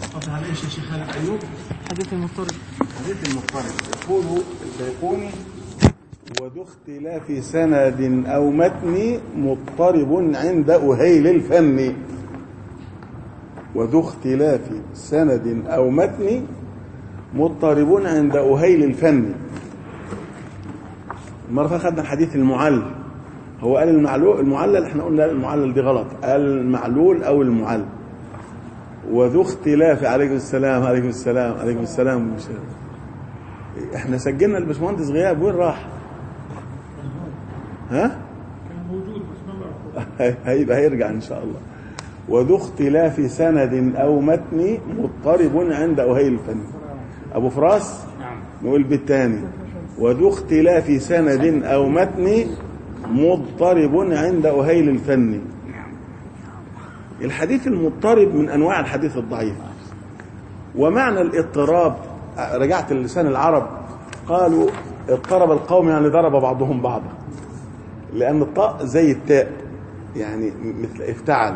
توقف عليه يا شيخ خالد أيوب. حديث المضطرب. حديث المضطرب يقول البيقوني: وذو اختلاف سند أو متن مضطرب عند أهيل الفن. وذو اختلاف سند أو متن مضطرب عند أهيل الفن. المرة خدنا الحديث المعلل، هو قال المعلل، احنا قلنا المعلل دي غلط، قال المعلول أو المعلل. وذو اختلاف، عليكم السلام عليكم السلام عليكم السلام. احنا سجلنا الباشمهندس غياب، وين راح؟ ها؟ كان موجود بس ما هيبقى هيرجع ان شاء الله. وذو اختلاف سند او متن مضطرب عند أهيل الفن. ابو فراس نقول بالتاني: وذو اختلاف سند او متن مضطرب عند أهيل الفن. الحديث المضطرب من انواع الحديث الضعيف. ومعنى الاضطراب، رجعت للسان العرب قالوا اضطرب القوم يعني ضرب بعضهم بعضا، لان الطاء زي التاء يعني مثل افتعل.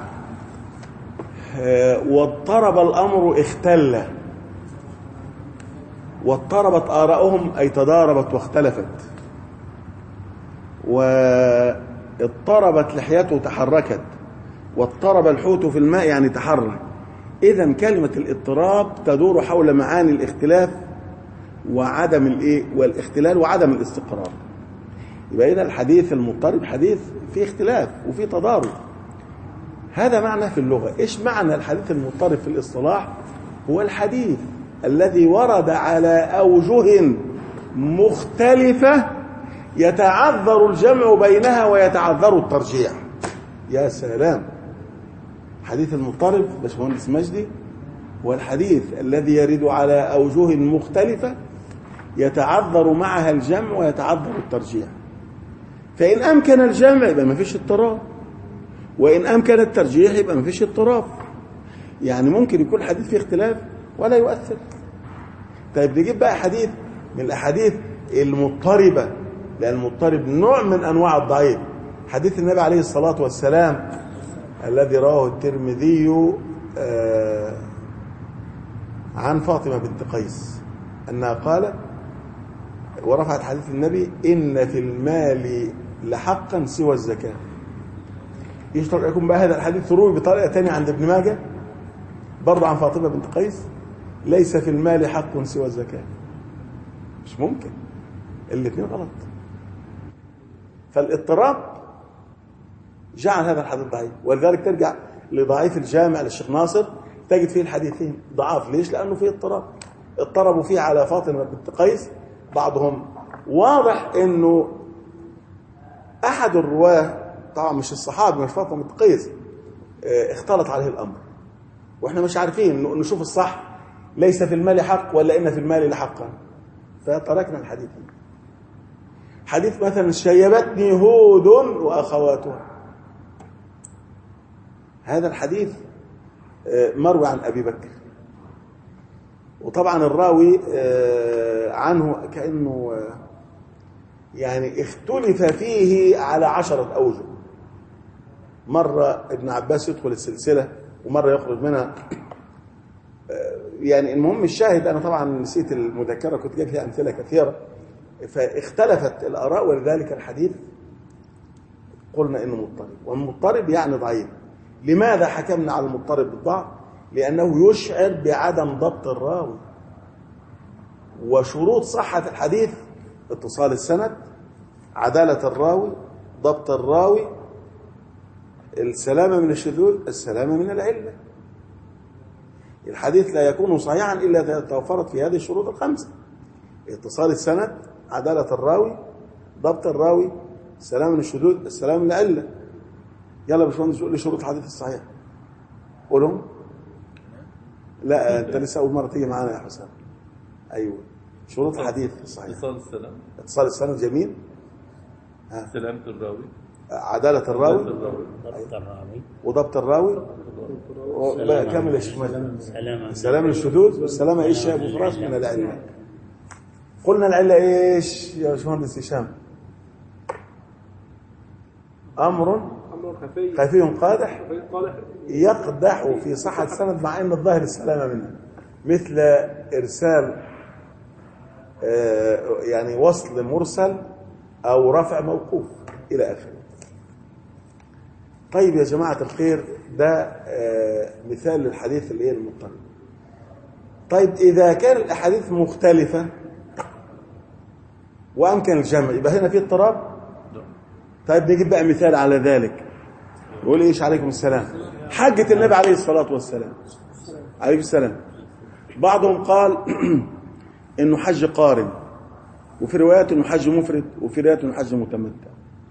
واضطرب الامر اختل، واضطربت آراؤهم اي تضاربت واختلفت. واضطربت لحيته تحركت، واضطرب الحوت في الماء يعني تحرك. إذا كلمة الاضطراب تدور حول معاني الاختلاف وعدم والاختلال وعدم الاستقرار. يبقى إذا الحديث المضطرب حديث فيه اختلاف وفيه تضارب. هذا معنى في اللغة. إيش معنى الحديث المضطرب في الاصطلاح؟ هو الحديث الذي ورد على أوجه مختلفة يتعذر الجمع بينها ويتعذر الترجيح. يا سلام! حديث المضطرب باشمهندس مجدي هو الحديث الذي يرد على أوجه مختلفة يتعذر معها الجمع ويتعذر الترجيح. فإن أمكن الجمع يبقى ما فيش اضطراب، وإن أمكن الترجيح يبقى ما فيش اضطراب. يعني ممكن يكون حديث فيه اختلاف ولا يؤثر. طيب نجيب بقى حديث من الأحاديث المضطربة، لأن المضطرب نوع من أنواع الضعيف. حديث النبي عليه الصلاة والسلام الذي رواه الترمذي عن فاطمة بنت قيس أنها قالت، ورفعت حديث النبي: إن في المال لحقا سوى الزكاة. يشترط يكون بقى هذا الحديث روي بطريقة تانية عند ابن ماجه برضه عن فاطمة بنت قيس: ليس في المال حق سوى الزكاة. مش ممكن، الاثنين غلط. فالاضطراب جعل هذا الحديث ضعيف، ولذلك ترجع لضعيف الجامع للشيخ ناصر تجد فيه الحديثين ضعاف. ليش؟ لأنه فيه اضطراب. اضطربوا فيه على فاطمة بنت قيس. بعضهم واضح انه احد الرواه، طبعا مش الصحابي مش فاطمة بنت قيس، اختلط عليه الامر، واحنا مش عارفين نشوف الصح ليس في المال حق ولا ان في المال لحقا، فتركنا الحديث. حديث مثلا: شيبتني هود واخواتها. هذا الحديث مروي عن أبي بكر، وطبعا الراوي عنه كأنه يعني اختلف فيه على 10 أوجه. مرة ابن عباس يدخل السلسلة ومرة يخرج منها. يعني المهم الشاهد، أنا طبعا نسيت المذكرة كنت جايب فيها أمثلة كثيرة، فاختلفت الآراء، ولذلك الحديث قلنا إنه مضطرب. والمضطرب يعني ضعيف. لماذا حكمنا على المضطرب بالضعف؟ لأنه يشعر بعدم ضبط الراوي. وشروط صحة الحديث: اتصال السند، عدالة الراوي، ضبط الراوي، السلامة من الشذوذ، السلامة من العلة. الحديث لا يكون صحيحا إلا إذا توفرت في هذه الشروط الخمسة: اتصال السند، عدالة الراوي، ضبط الراوي، السلامة من الشذوذ، السلامة من العلة. يلا يا باشمهندس قول لي شروط الحديث الصحيح. قولهم. لا انت لسه اول مره تيجي معانا يا حسام. ايوه، شروط الحديث الصحيح: اتصال السند. اتصال السند، جميل. سلامة الراوي، عدالة الراوي، ضبط الراوي، وضبط الراوي، كامل السلامة من الشذوذ، والسلامة ايش يا ابو فراس؟ من العلة. قلنا العلة ايش يا باشمهندس هشام؟ امر خفي قادح يقدح في صحة السند مع ان الظاهر السلامة منه. مثل إرسال يعني وصل مرسل أو رفع موقوف إلى آخره. طيب يا جماعة الخير، ده مثال للحديث اللي هي المضطرب. طيب إذا كان الأحاديث مختلفة وأمكن الجمع، يبقى هنا في اضطراب. طيب نجيب بقى مثال على ذلك. يقول إيش؟ عليكم السلام. حجة النبي عليه الصلاة والسلام، عليه السلام، بعضهم قال إنه حج قارن، وفي روايات إنه حج مفرد، وفي روايات إنه حج متمتع.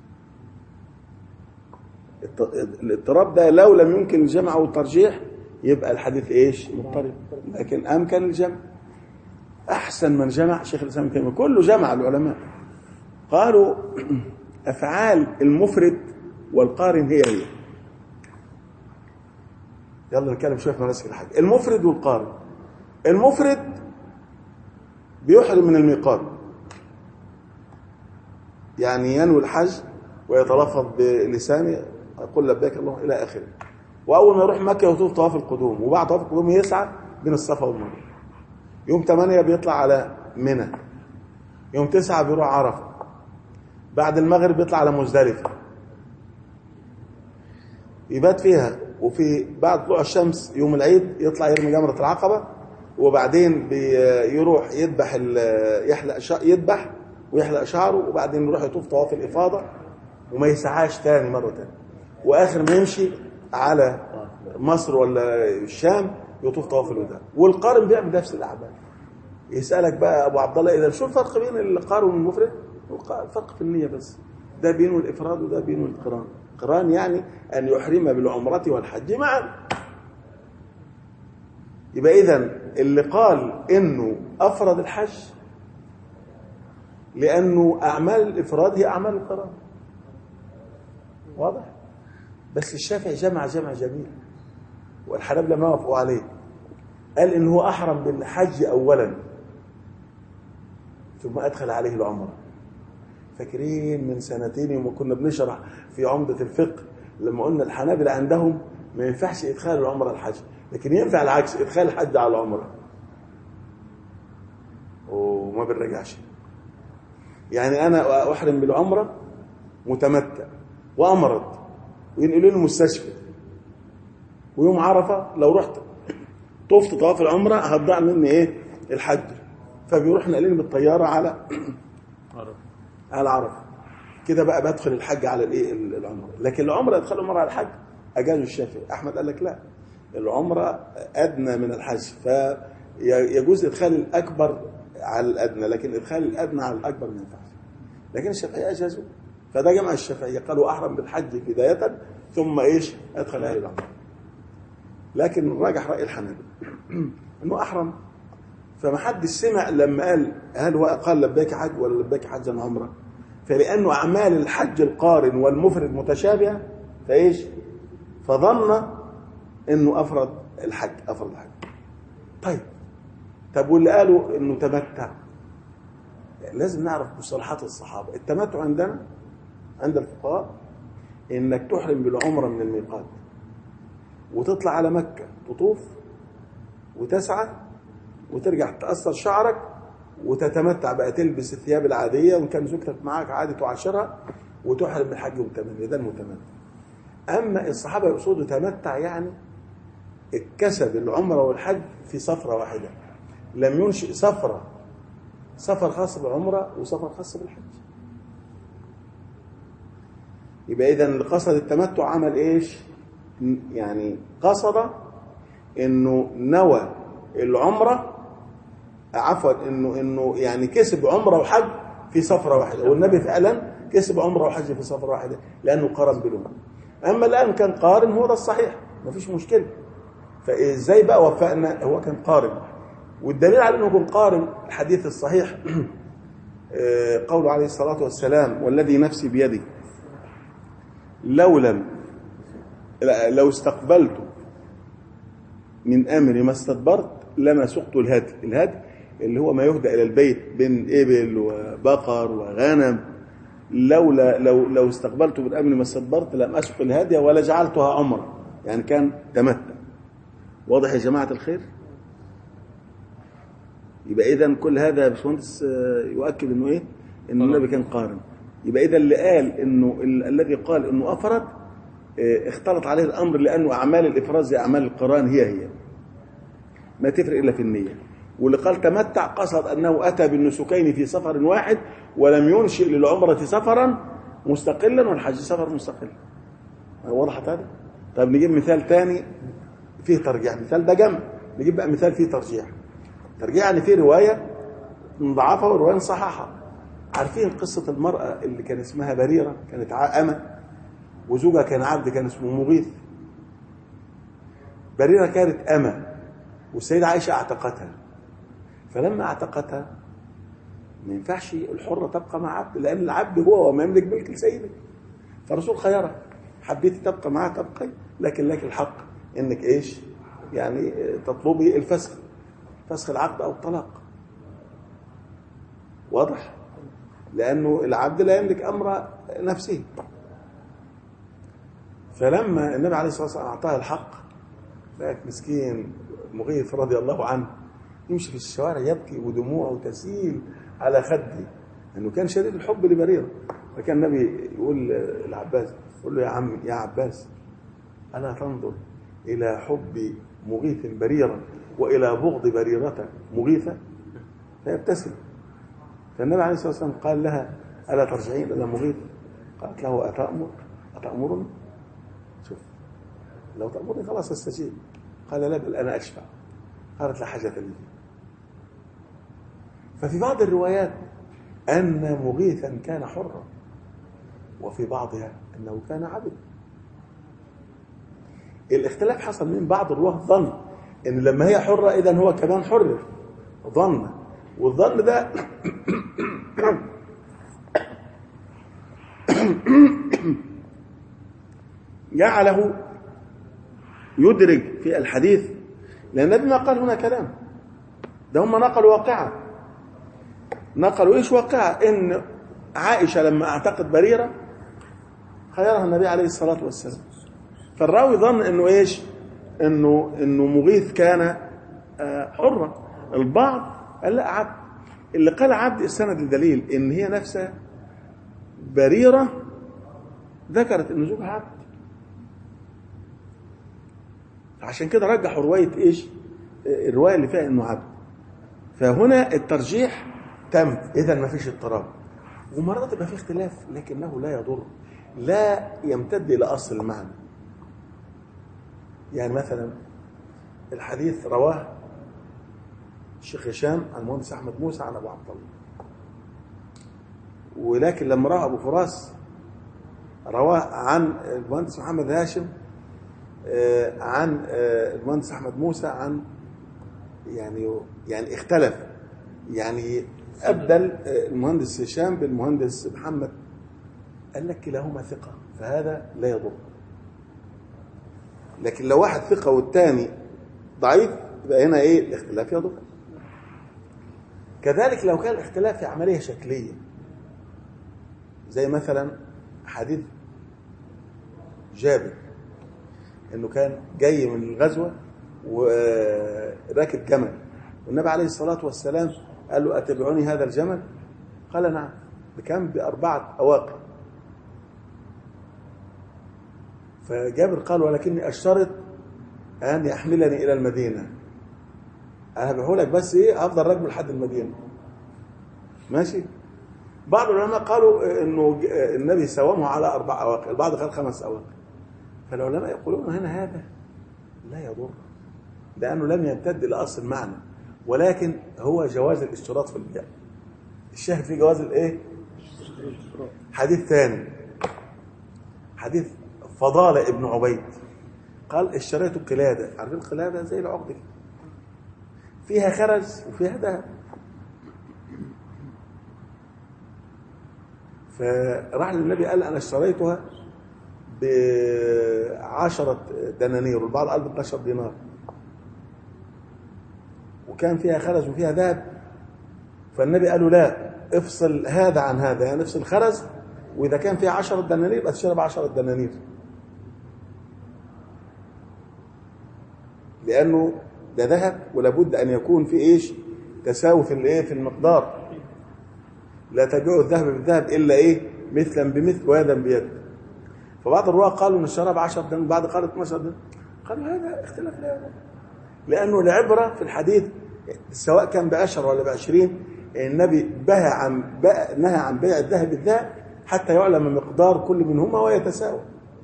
الاضطراب ده لو لم يمكن الجمع أو الترجيح يبقى الحديث إيش؟ مضطرب. لكن أمكن الجمع. أحسن من جمع شيخ الإسلام ابن تيمية، كله جمع العلماء، قالوا أفعال المفرد والقارن هي. يلا نتكلم شوية في مناسك الحج. المفرد والقارن. المفرد بيحرم من الميقات، يعني ينوي الحج ويتلفظ بلسانه يقول لبيك اللهم إلى آخره، وأول ما يروح مكة يطوف طواف القدوم، وبعد طواف القدوم يسعى بين الصفا والمروة. يوم 8 بيطلع على منى، يوم 9 بيروح عرفة، بعد المغرب بيطلع على مزدلفة يبات فيها، وفي بعد طلوع الشمس يوم العيد يطلع يرمي جمرة العقبة، وبعدين يروح يذبح يذبح ويحلق شعره، وبعدين يروح يطوف طواف الإفاضة وما يسعاش تاني مرة تانية، وآخر ما يمشي على مصر ولا الشام يطوف طواف الوداع. والقارن بيعمل نفس الأعمال. يسألك بقى أبو عبد الله إذا شو الفرق بين القارن والمفرد؟ الفرق في النية بس، ده بينه الإفراد وده بينه القران. القران يعني أن يحرم بالعمرة والحج معا. يبقى إذن اللي قال إنه أفرد الحج لأنه أعمال الإفراد هي أعمال القران، واضح؟ بس الشافعي جمع جميل، والحنابلة ما وافقوا عليه، قال إنه أحرم بالحج أولا ثم أدخل عليه العمرة. فاكرين من سنتين يوم كنا بنشرح في عمدة الفقه لما قلنا الحنابلة عندهم ما ينفعش إدخال العمرة الحج، لكن ينفع العكس، إدخال الحج على العمرة وما بنرجعش. يعني أنا أحرم بالعمرة متمتع وأمرض وينقلوا لي المستشفى، ويوم عرفة لو رحت طفت طواف العمرة هتضيع مني إيه؟ الحج، فبيروح نقلين بالطيارة على عرفة كده بقى بدخل الحج على الايه؟ العمره. لكن العمره ادخل العمره على الحج اجاز الشافعي. احمد قال لك لا، العمره ادنى من الحج، فيجوز ادخال الاكبر على الادنى، لكن ادخال الادنى على الاكبر ما ينفعش. لكن الشافعي اجازوا، فده جمع الشافعيه قالوا احرم بالحج بدايه ثم ايش؟ ادخل عليه العمره. لكن الراجح راي الحنابلة انه احرم، فما حد سمع لما قال هل هو قال لبيك حج ولا لبيك حجا عمره، فلأنه أعمال الحج القارن والمفرد متشابهة فإيش؟ فظن إنه أفرد الحج. طيب واللي قالوا إنه تمتع، لازم نعرف مصطلحات الصحابة. التمتع عندنا عند الفقهاء إنك تحرم بالعمرة من الميقات وتطلع على مكة تطوف وتسعى وترجع تأثر شعرك وتتمتع بقى، تلبس الثياب العادية وإن كان زوجتك معاك عادي تعاشرها وتحرم بالحج والتمتع. ده المتمتع. أما الصحابة يقصدوا تمتع يعني اكتسب العمرة والحج في سفرة واحدة، لم ينشئ سفر خاص بالعمرة وسفر خاص بالحج. يبقى إذن اللي قصد التمتع عمل إيش؟ يعني قصد إنه نوى العمرة، عفوا انه يعني كسب عمره وحج في سفره واحده، والنبي فعلا كسب عمره وحج في سفره واحده لانه قارن بينهم. اما الان كان قارن، هو ده الصحيح، مفيش مشكله. فازاي بقى وفقنا؟ هو كان قارن، والدليل على انه كان قارن الحديث الصحيح قوله عليه الصلاه والسلام والذي نفسي بيده لو استقبلت من امري ما استدبرت لما سقت الهدي اللي هو ما يهدى الى البيت بين ابل وبقر وغنم. لو استقبلت من امري ما استدبرت لم اسق الهدي ولا جعلتها عمره، يعني كان تمتع. واضح يا جماعه الخير؟ يبقى إذا كل هذا يا باشمهندس يؤكد إنه إيه؟ إنه النبي كان قارن. يبقى إذا اللي قال إنه الذي قال إنه أفرد اختلط عليه الأمر، لأنه أعمال الإفراز زي أعمال القران هي ما تفرق إلا في النية. واللي قال تمتع قصد أنه أتى بالنسكين في سفر واحد ولم ينشئ للعمرة سفرا مستقلا والحج سفر مستقل. وضحت هذا؟ طيب نجيب مثال تاني فيه ترجيح. مثال ده جمع، نجيب بقى مثال فيه ترجيح. ترجيح يعني فيه رواية مضاعفة ورواية صححة. عارفين قصة المرأة اللي كان اسمها بريرة، كانت أمة وزوجها كان عبد كان اسمه مغيث. بريرة كانت أمة والسيدة عائشة اعتقتها، فلما اعتقتها ما ينفعش الحرة تبقى مع عبد، لأن العبد هو وما يملك ملك لسيده. فالرسول خيرها، حبيت تبقى معها تبقي، لكن لك الحق انك ايش يعني تطلبي الفسخ، فسخ العقد او الطلاق. واضح؟ لانه العبد لا يملك امر نفسه. فلما النبي عليه الصلاه والسلام اعطاها الحق، لقيت مسكين مغيث رضي الله عنه يمشي في الشوارع يبكي ودموعه تسيل على خده، انه كان شديد الحب لبريره. فكان النبي يقول العباس، يقول له يا عم يا عباس الا تنظر الى حب مغيث بريرا والى بغض بريره مغيثه؟ فيبتسم. فالنبي عليه الصلاه والسلام قال لها الا ترجعين الى مغيث؟ قالت له اتامرني؟ شوف لو تامرني خلاص استجيب. قال لا بل انا اشفع. قالت لا حاجه لي. ففي بعض الروايات ان مغيثا كان حرا، وفي بعضها انه كان عبد. الاختلاف حصل من بعض الرواه ظن ان لما هي حره اذا هو كمان حر، ظن. والظن ده جعله يدرج في الحديث، لان النبي ما قال هنا كلام، ده هم نقلوا واقعه. نقلوا ايش واقعه؟ ان عائشه لما اعتقد بريره خيرها النبي عليه الصلاه والسلام. فالراوي ظن انه ايش؟ انه مغيث كان حرا. البعض قال لا عبد. اللي قال عبد السند الدليل ان هي نفسها بريره ذكرت ان زوجها عبد، عشان كده رجحوا روايه ايش؟ الروايه اللي فيها انه عبد. فهنا الترجيح تم، اذا ما فيش اضطراب. ومرات يبقى في اختلاف لكنه لا يضر، لا يمتد الى اصل المعنى. يعني مثلا الحديث رواه الشيخ هشام عن المهندس احمد موسى عن ابو عبد الله، ولكن لما رواه ابو فراس رواه عن المهندس محمد هاشم عن المهندس احمد موسى عن يعني اختلف، يعني ابدل المهندس هشام بالمهندس محمد. قال لك كلاهما ثقه فهذا لا يضر. لكن لو واحد ثقه والثاني ضعيف يبقى هنا ايه؟ الاختلاف يضر. كذلك لو كان الاختلاف في عمليه شكليه، زي مثلا حديث جابر انه كان جاي من الغزوه وراكب جمل، والنبي عليه الصلاه والسلام قال له اتبعوني هذا الجمل؟ قال نعم. بكم؟ ب4 أواق. فجابر قال ولكني اشترط ان يحملني الى المدينه، انا بقول لك بس ايه افضل راكبه لحد المدينه. ماشي. بعض العلماء قالوا انه النبي سومه على 4 أواق، البعض قال 5 أواق. فالعلماء يقولون هنا هذا لا يضر، لانه لم يمتد الى اصل المعنى، ولكن هو جواز الاشتراط في البيع. الشاهد في جواز الايه؟ حديث ثاني، حديث فضالة ابن عبيد قال اشتريت قلادة. عارفين القلادة زي العقد كده، فيها خرز وفيها ذهب. فراح للنبي قال انا اشتريتها ب10 دنانير، والبعض قال ب12 دينار، وكان فيها خرز وفيها ذهب. فالنبي قال له لا، افصل هذا عن هذا، يعني افصل خرز، واذا كان فيها 10 دنانير يبقى تشتري ب10 دنانير، لانه ده ذهب ولابد ان يكون في ايش؟ تساوي في الايه في المقدار. لا تبيع الذهب بالذهب الا ايه مثلا بمثل ويدا بيد. فبعض الرواه قالوا ان الشراب 10 دنانير، بعض قال 12 دنانير. قالوا هذا اختلاف لا يضر، لانه العبره في الحديث سواء كان ب10 ولا ب20 النبي نهى عن بيع الذهب بالذهب حتى يعلم مقدار كل منهما ويتساوى.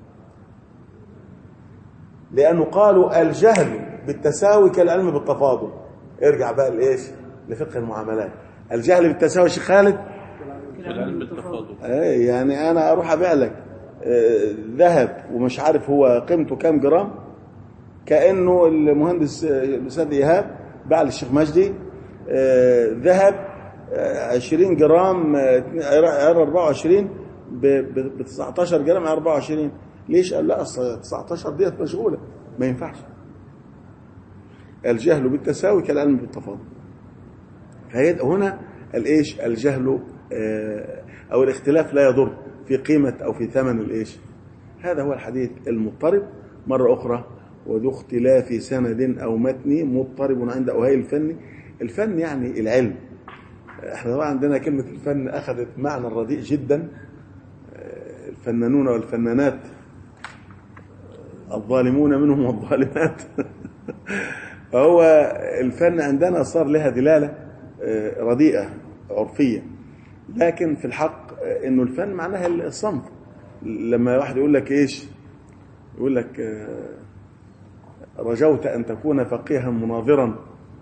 لانه قالوا الجهل بالتساوي كالعلم بالتفاضل. ارجع بقى لايش؟ لفقه المعاملات. الجهل بالتساوي يا شيخ خالد العلم بالتفاضل. يعني انا اروح ابيع لك ذهب ومش عارف هو قيمته كام جرام، كانه المهندس الاستاذ ايهاب باع للشيخ مجدي ذهب 20 جرام عيار 24 ب 19 جرام 24. ليش؟ قال لا اصل 19 ديت مشغوله ما ينفعش. الجهل بالتساوي كالعلم بالتفاضل. هنا الايش؟ الجهل او الاختلاف لا يضر في قيمه او في ثمن الايش. هذا هو الحديث المضطرب. مره اخرى وذو اختلاف سند او متن مضطرب عند اهيل الفن. الفن يعني العلم. احنا طبعا عندنا كلمه الفن اخذت معنى رديء جدا. الفنانون والفنانات الظالمون منهم والظالمات. فهو الفن عندنا صار لها دلاله رديئه عرفيه، لكن في الحق انه الفن معناها الصمت. لما واحد يقول لك ايش؟ يقول لك رجوت ان تكون فقيها مناظرا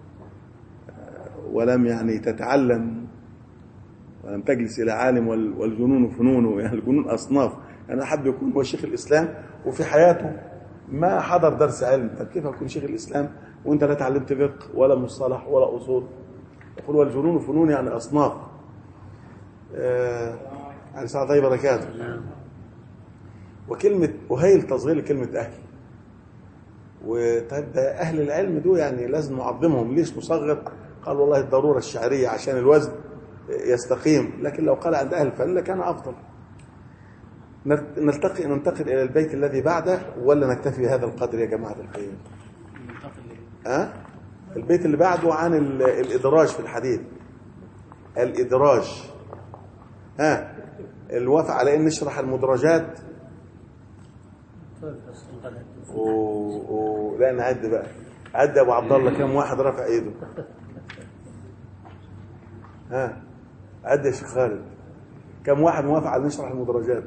ولم يعني تتعلم ولم تجلس الى عالم والجنون فنون. يعني الجنون اصناف. انا احب يكون هو شيخ الاسلام وفي حياته ما حضر درس علم. طب كيف اكون شيخ الاسلام وانت لا تعلمت فقه ولا مصطلح ولا اصول؟ يقول والجنون فنون يعني اصناف. على ساعة طيب بركاته. وكلمة أهيل تصغير كلمة أهل. وطيب ده أهل العلم دول يعني لازم نعظمهم. ليش نصغر؟ قال والله الضرورة الشعرية عشان الوزن يستقيم. لكن لو قال عند أهل الفن لكان أفضل. ننتقل إلى البيت الذي بعده ولا نكتفي بهذا القدر يا جماعة الخير؟ البيت اللي بعده عن الإدراج في الحديث. الإدراج. الوافع على ان نشرح المدرجات. لا نعد بقى. عد ابو عبد الله كم واحد رفع ايده؟ عد يا شيخ خالد كم واحد موافق على نشرح المدرجات؟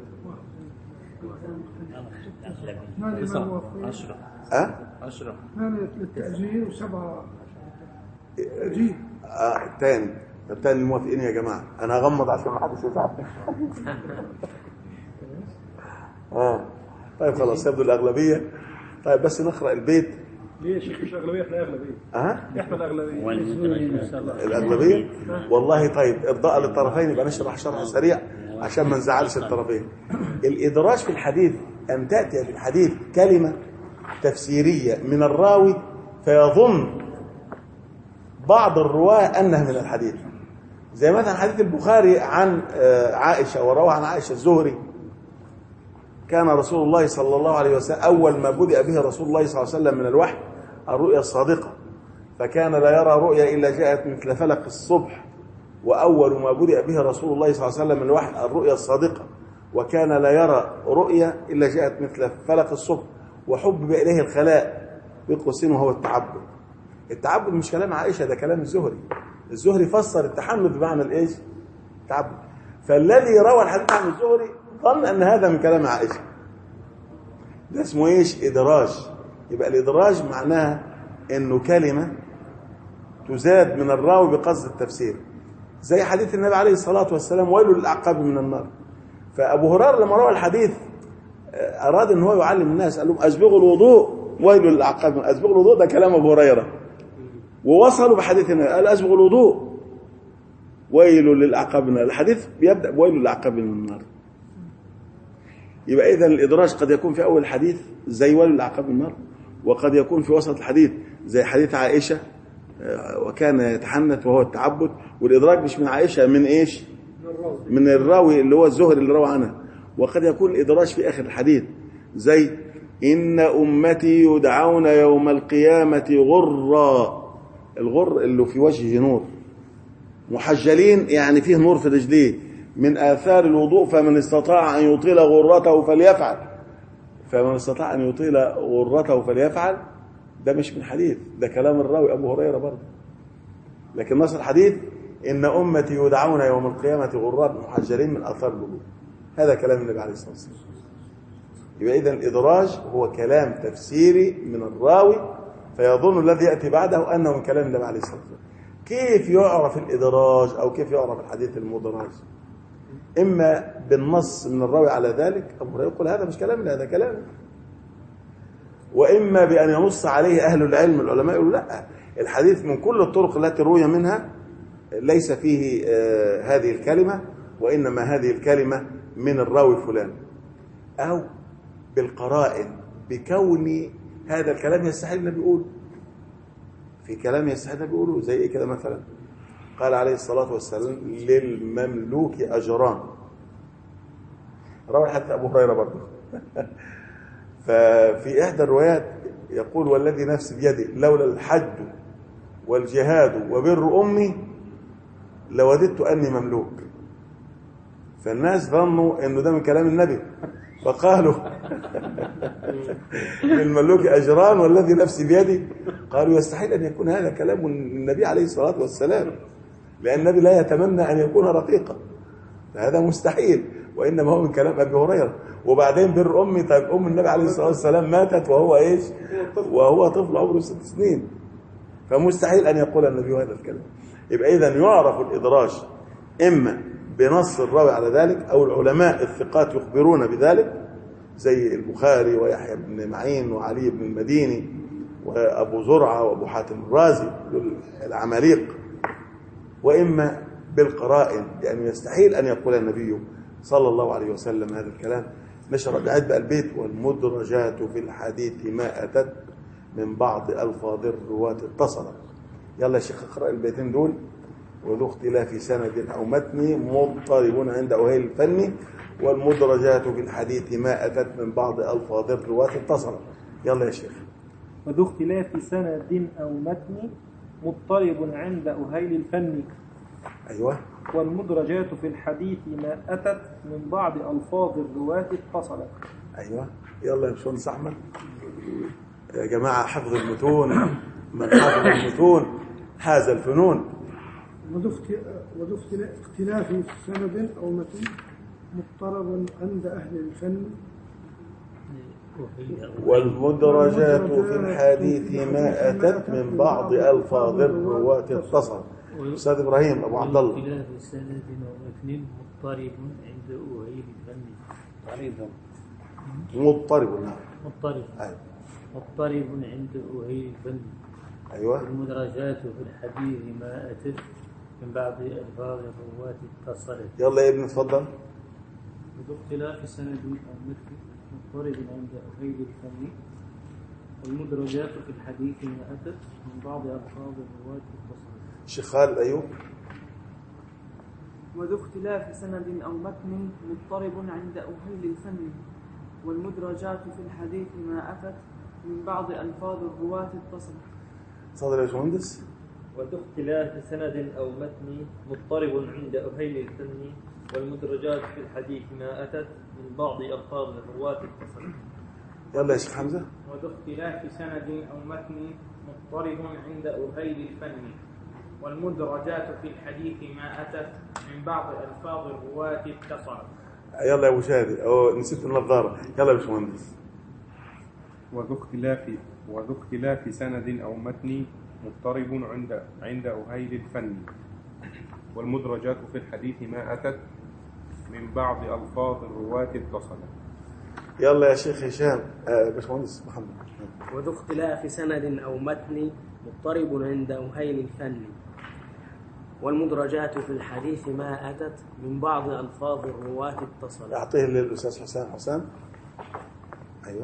10. 10 للتأجيل وسبعة تأجيل. التاني الموافقين يا جماعه. انا هغمض عشان ما حدش يزعل. طيب خلاص يبدو الاغلبيه. طيب بس نقرا البيت. ليه يا شيخ مش اغلبيه؟ احنا اغلبيه. احنا الاغلبيه. الاغلبيه والله. طيب ارضاء للطرفين يبقى نشرح شرح سريع عشان ما نزعلش الطرفين. الادراج في الحديث ان تاتي في الحديث كلمه تفسيريه من الراوي فيظن بعض الرواه انها من الحديث. زي مثلا حديث البخاري عن عائشه وروى عن عائشه الزهري كان رسول الله صلى الله عليه وسلم اول ما بدأ به رسول الله صلى الله عليه وسلم من الوحي الرؤيا الصادقه، فكان لا يرى رؤيا الا جاءت مثل فلق الصبح. واول ما بدأ به رسول الله صلى الله عليه وسلم من الوحي الرؤيا الصادقه، وكان لا يرى رؤيا الا جاءت مثل فلق الصبح. وحبب اليه الخلاء بقوسين وهو التعبد. التعبد مش كلام عائشه، ده كلام الزهري. الزهري فسر التحنث بمعنى الايش؟ التعبد. فالذي روى الحديث عن الزهري ظن ان هذا من كلام عائشه. ده اسمه ايش؟ ادراج. يبقى الادراج معناها انه كلمه تزاد من الراوي بقصد التفسير، زي حديث النبي عليه الصلاه والسلام ويل للاعقاب من النار. فابو هريره لما روى الحديث اراد ان هو يعلم الناس، قال لهم اسبغوا الوضوء ويل للاعقاب. اسبغوا الوضوء ده كلام ابو هريره، ووصلوا بحديث النبي قال اسبغوا الوضوء ويل للاعقاب من النار. الحديث بيبدا بويل للاعقاب من النار. يبقى اذا الادراج قد يكون في اول الحديث زي ويل للاعقاب من النار، وقد يكون في وسط الحديث زي حديث عائشه وكان يتحنث وهو التعبد. والادراج مش من عائشه، من ايش؟ من الراوي اللي هو الزهري اللي روى عنها. وقد يكون الادراج في اخر الحديث زي ان امتي يدعون يوم القيامه غرا. الغر اللي في وجهه نور، محجلين يعني فيه نور في رجليه من آثار الوضوء، فمن استطاع أن يطيل غرته فليفعل. فمن استطاع أن يطيل غرته فليفعل، ده مش من حديث، ده كلام الراوي أبو هريرة برضه. لكن نص الحديث إن أمتي يدعون يوم القيامة غرات محجلين من آثار الوضوء، هذا كلام النبي عليه الصلاة والسلام. يبقى إذن الإدراج هو كلام تفسيري من الراوي، فيظن الذي يأتي بعده أنه من كلام النبي عليه الصلاة والسلام. كيف يعرف الإدراج أو كيف يعرف الحديث المدرج؟ إما بالنص من الراوي على ذلك، أبو هريرة يقول هذا مش كلامنا هذا كلامي، وإما بأن ينص عليه أهل العلم العلماء يقولوا لا، الحديث من كل الطرق التي روي منها ليس فيه هذه الكلمة، وإنما هذه الكلمة من الراوي فلان. أو بالقرائن، بكون هذا الكلام يستحيل النبي يقوله، في كلام يستحيل النبي يقوله. زي إيه كده مثلا؟ قال عليه الصلاة والسلام للمملوك أجران، روى حتى أبو هريرة برضه. ففي إحدى الروايات يقول والذي نفسي بيده لولا الحج والجهاد وبر أمي لوددت أني مملوك. فالناس ظنوا أنه ده من كلام النبي، فقالوا للمملوك أجران والذي نفسي بيده، قالوا يستحيل أن يكون هذا كلام النبي عليه الصلاة والسلام، لأن النبي لا يتمنى أن يكون رقيقا، فهذا مستحيل، وإنما هو من كلام أبي هريرة. وبعدين بر أمي، طيب أم النبي عليه الصلاة والسلام ماتت وهو إيش؟ وهو طفل عمره 6 سنين، فمستحيل أن يقول النبي هذا الكلام. يبقى إذن يعرف الإدراج إما بنص الراوي على ذلك، أو العلماء الثقات يخبرون بذلك زي البخاري ويحيى بن معين وعلي بن المديني وأبو زرعة وأبو حاتم الرازي العماليق، وإما بالقرائن، لأنه يستحيل أن يقول النبي صلى الله عليه وسلم هذا الكلام. نشر بعد بقى البيت والمدرجات في الحديث ما أتت من بعض ألفاظ الرواة اتصلت. يلا يا شيخ اقرأ البيتين دول. وذو اختلاف سند أو متن مضطرب عند أهل الفن، والمدرجات في الحديث ما أتت من بعض ألفاظ الرواة اتصلت. يلا يا شيخ. وذو اختلاف سند أو متن مضطرب عند أهل الفن. أيوة. والمدرجات في الحديث ما أتت من بعض ألفاظ الرواة اتصلت. أيوة. يلا يا باشمهندس أحمد. يا جماعة حفظ المتون، من حفظ المتون حاز الفنون. وذو اختلاف سند أو متن مضطرب عند أهل الفن. والمدرجات في الحديث ما أتت من بعض ألفاظ الرواة اتصل. أستاذ إبراهيم أبو عبد الله. واختلاف سند ومتن مضطرب عند أهل الفن. مضطرب. نعم. مضطرب. أيوة. مضطرب عند أهل الفن. أيوة. والمدرجات في الحديث ما أتت من بعض ألفاظ الرواة اتصلت. يلا يا ابني اتفضل. وذو اختلاف سند أو متن مضطرب عند أهل الفن. والمدرجات في الحديث ما أتت من بعض ألفاظ الرواة اتصلت. الشيخ خالد أيوب. وذو اختلاف سند أو متن مضطرب عند أهل الفن. والمدرجات في الحديث ما أتت من بعض ألفاظ الرواة اتصلت. تفضل يا باشمهندس. وذو اختلاف سند أو متن مضطرب عند أهل الفن. والمدرجات في الحديث ما أتت من بعض ألفاظ الرواة اتصلت. يلا يا شيخ حمزة. وذو اختلاف سند أو متن مضطرب عند أهل الفن. والمدرجات في الحديث ما أتت من بعض ألفاظ الرواة اتصلت. يلا يا أبو شادي، نسيت النظارة. يلا يا باشمهندس. وذو اختلاف سند أو متن مضطرب عند أهل الفن. والمدرجات في الحديث ما أتت من بعض ألفاظ الرواة اتصلت. يلا يا شيخ هشام. باشمهندس محمد. وذو اختلاف سند أو متن مضطرب عند أهل الفن. والمدرجات في الحديث ما أتت من بعض ألفاظ الرواة اتصلت. أعطيه للأستاذ حسام. أيوة.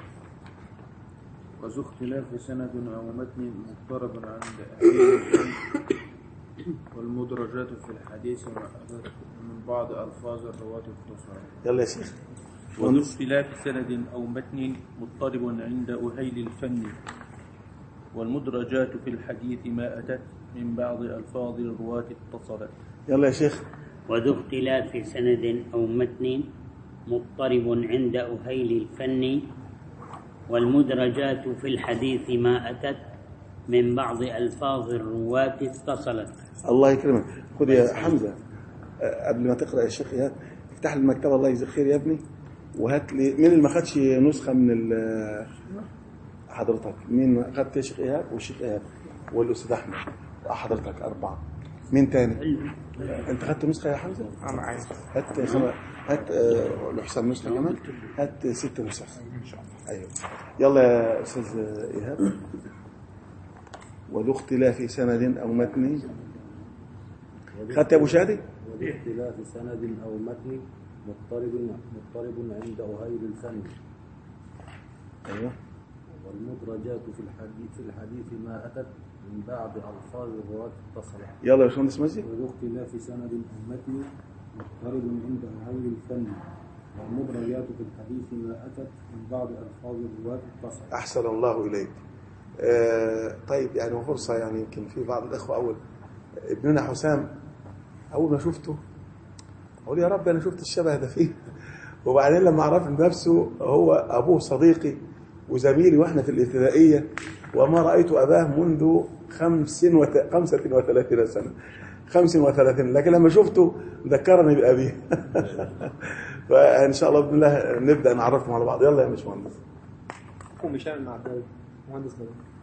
وذو اختلاف سند أو متن مضطرب عند أهل الفن. والمدرجات في الحديث ما أتت من بعض ألفاظ الرواة اتصلت. يلا يا شيخ. وذو اختلاف سند أو متن مضطرب عند أهل الفن. والمدرجات في الحديث ما أتت من بعض ألفاظ الرواة اتصلت. يلا يا شيخ. وذو اختلاف سند أو متن مضطرب عند أهيل الفن والمدرجات في الحديث ما أتت من بعض ألفاظ الرواة اتصلت. الله يكرمك. خذ يا حمزة قبل ما تقرأ يا شيخ إيهاب افتح لي المكتبة الله يجزيك خير يا ابني وهات لي مين اللي ما خدش نسخة من حضرتك. مين خدت يا شيخ إيهاب والشيخ إيهاب والأستاذ أحمد حضرتك 4. مين تاني؟ أنت خدت نسخة يا حمزة؟ معايا. هات لحسام نسخة كمان. هات 6 نسخ إن شاء الله. أيوه يلا يا أستاذ إيهاب. وذو اختلاف سند أو متن. خدت يا أبو شادي؟ وذو اختلاف سند أو متن مضطرب عند أهيل الفن. أيوه. والمدرجات في الحديث ما أتت من بعض ألفاظ الرواة اتصلت. يلا يا باشمهندس مجدي. وذو اختلاف سند أو متن مضطرب عند أهيل الفن والمدرجات في الحديث ما أتت من بعض ألفاظ الرواة اتصلت. أحسن الله إليك. طيب يعني فرصة يعني يمكن في بعض الأخوة أول ابننا حسام أول ما شفته أقول يا رب أنا شفت الشبه ده فيه وبعدين لما عرف نفسه هو أبوه صديقي وزميلي وإحنا في الابتدائية وما رأيت أباه منذ 35 سنة 35 لكن لما شفته ذكرني بأبيه فإن شاء الله بإذن الله نبدأ نعرفهم على بعض. يلا يا باشمهندس. ومشان مع مهندس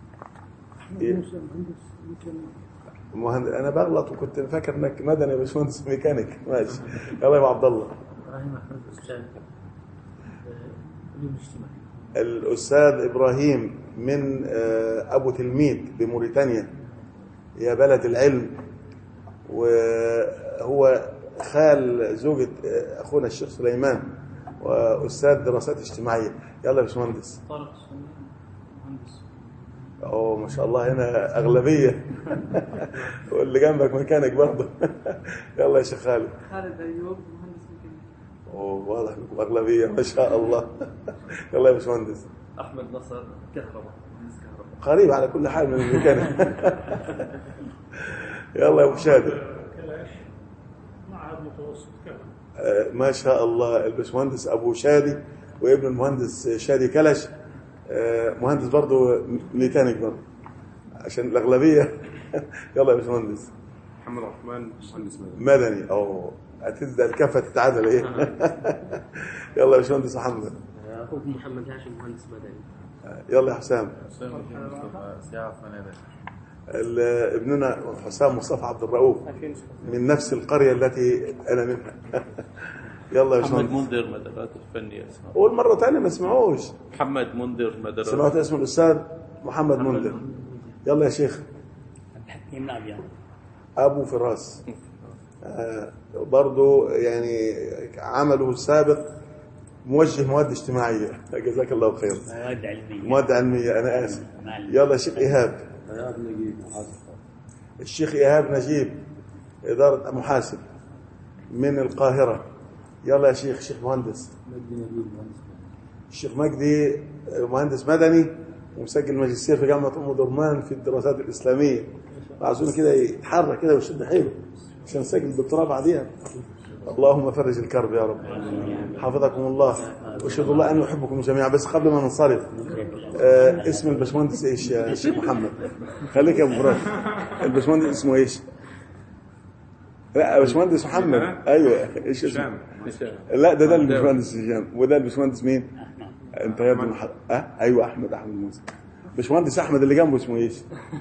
انا بغلط وكنت فاكر انك مدني يا باشمهندس ميكانيك. ماشي يلا يا ابو عبد الله. الاستاذ ابراهيم من ابو تلميذ بموريتانيا يا بلد العلم وهو خال زوجة اخونا الشيخ سليمان واستاذ دراسات اجتماعيه. يلا يا باشمهندس. اوه ما شاء الله هنا اغلبيه واللي جنبك مكانك برضه. يلا يا شيخ خالد. خالد ايوب مهندس ميكانيكا. اوه واضح انكم اغلبيه ما شاء الله. يلا يا باشمهندس. احمد نصر كهرباء مهندس كهرباء. قريب على كل حال من الميكانيك. يلا يا ابو شادي. معهد متوسط ما شاء الله الباشمهندس ابو شادي وابن المهندس شادي كلش مهندس برضه ميكانيك برضه عشان الأغلبية. يلا يا باشمهندس. محمد عثمان مهندس مدني. أو هتبدأ الكفة تتعادل إيه. يلا يا باشمهندس محمد. أخوك محمد هاشم مهندس مدني. يلا يا حسام. ابننا حسام مصطفى عبد الرؤوف من نفس القرية التي أنا منها. يلا يا محمد منذر مدارات الفنية. قول مرة ثانية ما سمعوش. محمد منذر مدارات. سمعت اسم الأستاذ محمد منذر. يلا يا شيخ. أبو فراس برضو يعني عمله السابق موجه مواد اجتماعية. جزاك الله خير. مواد علمية أنا آسف. يلا يا شيخ إيهاب. الشيخ إيهاب نجيب إدارة محاسب من القاهرة. يلا يا شيخ مهندس. الشيخ مجدي مهندس مدني ومسجل ماجستير في جامعة أم درمان في الدراسات الإسلامية. عاوزين كده يتحرك كده ويشد حيله عشان يسجل الدكتوراه بعديها. اللهم فرج الكرب يا رب. حفظكم الله واشهد الله أن يحبكم جميعا. بس قبل ما ننصرف اسم الباشمهندس ايش يا شيخ محمد؟ خليك يا ابو فراس. الباشمهندس اسمه ايش؟ لا باشمهندس محمد. ايوه ايش اسمه؟ لا ده الباشمهندس هشام وده الباشمهندس مين؟ انت يا ابن ايوه احمد موسى. باشمهندس احمد اللي جنبه اسمه ايش؟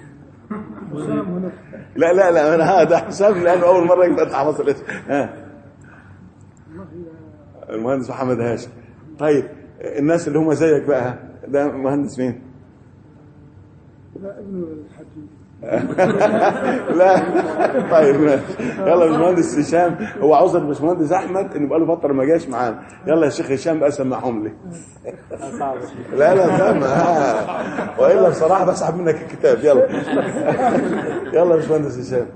لا انا ده حسام لانه اول مره يبقى اتعرف الاسم. المهندس محمد هاشم. طيب الناس اللي هم زيك بقى ده مهندس مين؟ لا ابن الحكيم. لا طيب ماشي. يلا يا باشمهندس هشام. هو عذر الباشمهندس احمد انه بقى له فتره ما جاش معانا. يلا يا شيخ هشام بقى سمعهم لي. لا سامع والا بصراحه بسحب منك الكتاب. يلا يلا يا باشمهندس هشام.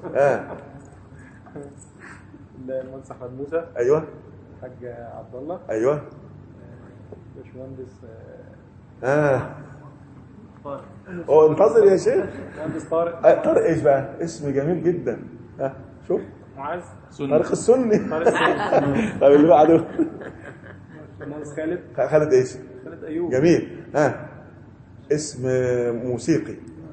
المهندس احمد موسى. ايوه. الحاج عبد الله. ايوه. باشمهندس هو انتظر يا شيخ. مهندس طارق. طارق ايش بقى؟ اسم جميل جدا. ها شوف معاذ. طارق السني. طب اللي بعده مهندس خالد. خالد ايش؟ خالد ايوب. جميل. ها اسم موسيقي.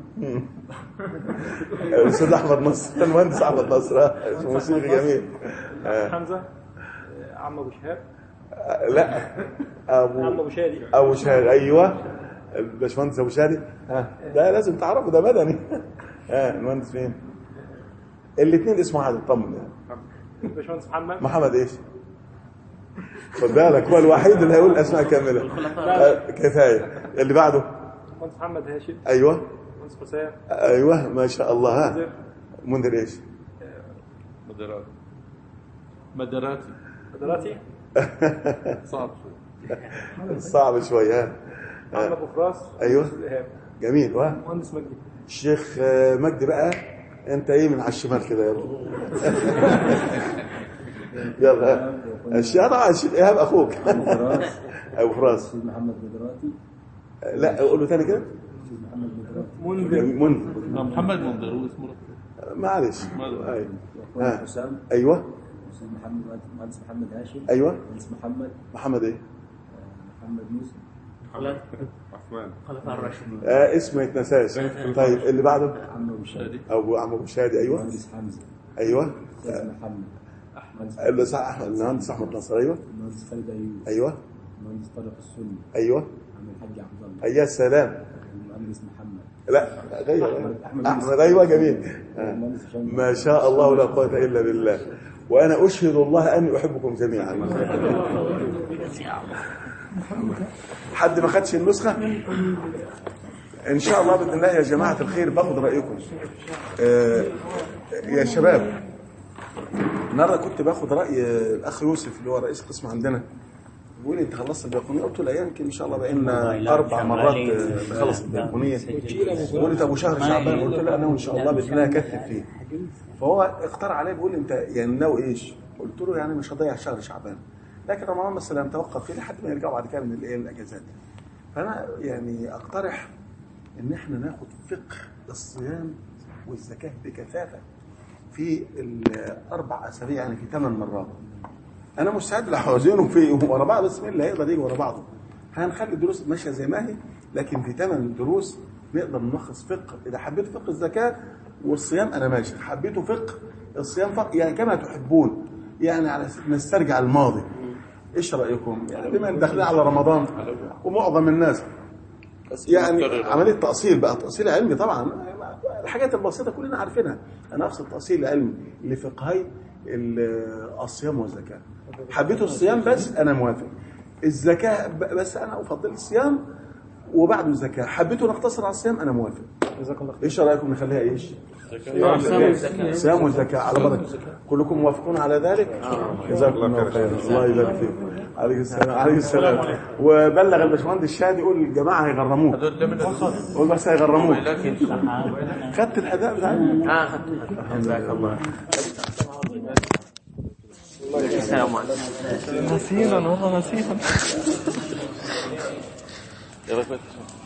الاستاذ احمد نصر. المهندس احمد نصر. اسم موسيقي جميل. حمزه. عم ابو شهاب. لا ابو شادي. ابو شادي. ايوه الباشمهندس ابو شادي. ها ده لازم تعرفه، ده مدني. ها المهندس فين؟ الاثنين اسمه واحد. اطمن يعني. الباشمهندس محمد. محمد ايش؟ خد بالك هو الوحيد اللي هيقول اسماء كامله. كفايه. اللي بعده المهندس محمد هاشم. ايوه. المهندس حسام. ايوه ما شاء الله. ها منذر ايش؟ مدراتي صعب شوي. صعب شوي. ها محمد ابو فراس. ايوه جميل. مهندس مجدي. الشيخ مجدي بقى انت ايه من على الشمال كده يلا. يلا الشيخ طبعا الشيخ ايهاب اخوك. ابو فراس. محمد مدراتي. لا قول له ثاني كده. منذر. محمد منذر هو اسمه. معلش. ايوه حسام. ايوه استاذ محمد. مهندس محمد هاشم. ايوه مهندس محمد ايه؟ محمد موسى. عثمان. اسمه ما يتنساش. طيب اللي بعده عم ابو شادي. عم ابو شادي. ايوه مهندس حمزه. ايوه استاذ محمد اللي صح احمد. المهندس احمد نصر. ايوه المهندس خالد ايوب. ايوه المهندس طارق السني. ايوه عم الحاج عبد الله. يا سلام. المهندس محمد. لا غير احمد. ايوه جميل. ما شاء الله لا قوه الا بالله. وانا اشهد الله اني احبكم جميعا. حد ما خدش النسخه ان شاء الله باذن الله يا جماعه الخير. باخد رايكم يا شباب. النهارده كنت باخد راي الاخ يوسف اللي هو رئيس القسم عندنا. بيقول لي انت خلصت البيقونيه؟ قلت له لا يمكن ان شاء الله بقينا 4 مرات نخلص البيقونيه. بيقول لي طب وشهر شعبان؟ قلت له انا ان شاء الله باذن الله اكثف فيه. فهو اقترح عليه بيقول لي انت يعني ناوي ايش؟ قلت له يعني مش هضيع شهر شعبان، لكن رمضان مثلا نتوقف فيه لحد ما يرجعوا بعد كده من الاجازات. فانا يعني اقترح ان احنا ناخد فقه الصيام والزكاه بكثافه في ال4 اسابيع، يعني في 8 مرات. انا مستعد لحوازينهم في ورا بعض، بس مين اللي هيقدر يجي ورا بعضه؟ هنخلي الدروس ماشيه زي ما هي، لكن في 8 دروس نقدر نلخص فقه. اذا حبيت فقه الزكاه والصيام انا ماشي، حبيته فقه الصيام يعني كما تحبون، يعني على نسترجع الماضي. ايش رايكم؟ يعني بما ان داخلين على رمضان ومعظم الناس يعني عمليه تاصيل بقى، تاصيل علمي طبعا. الحاجات البسيطه كلنا عارفينها. انا افصل تاصيل علمي لفقهي الصيام والزكاه. حبيتوا الصيام بس انا موافق، الزكاه بس انا افضل الصيام وبعده الزكاه. حبيتوا نقتصر على الصيام انا موافق. ايش رايكم نخليها ايش؟ صيام والزكاه على بركه. كلكم موافقون على ذلك؟ جزاكم الله خيرا. الله يبارك فيك. عليك السلام. عليك السلام. وبلغ الباشمهندس شادي يقول الجماعه هيغرموك. قول بس هيغرموك. خدت الاداء بتاعك؟ خدت. الله. السلام عليكم. نسينا والله نسينا.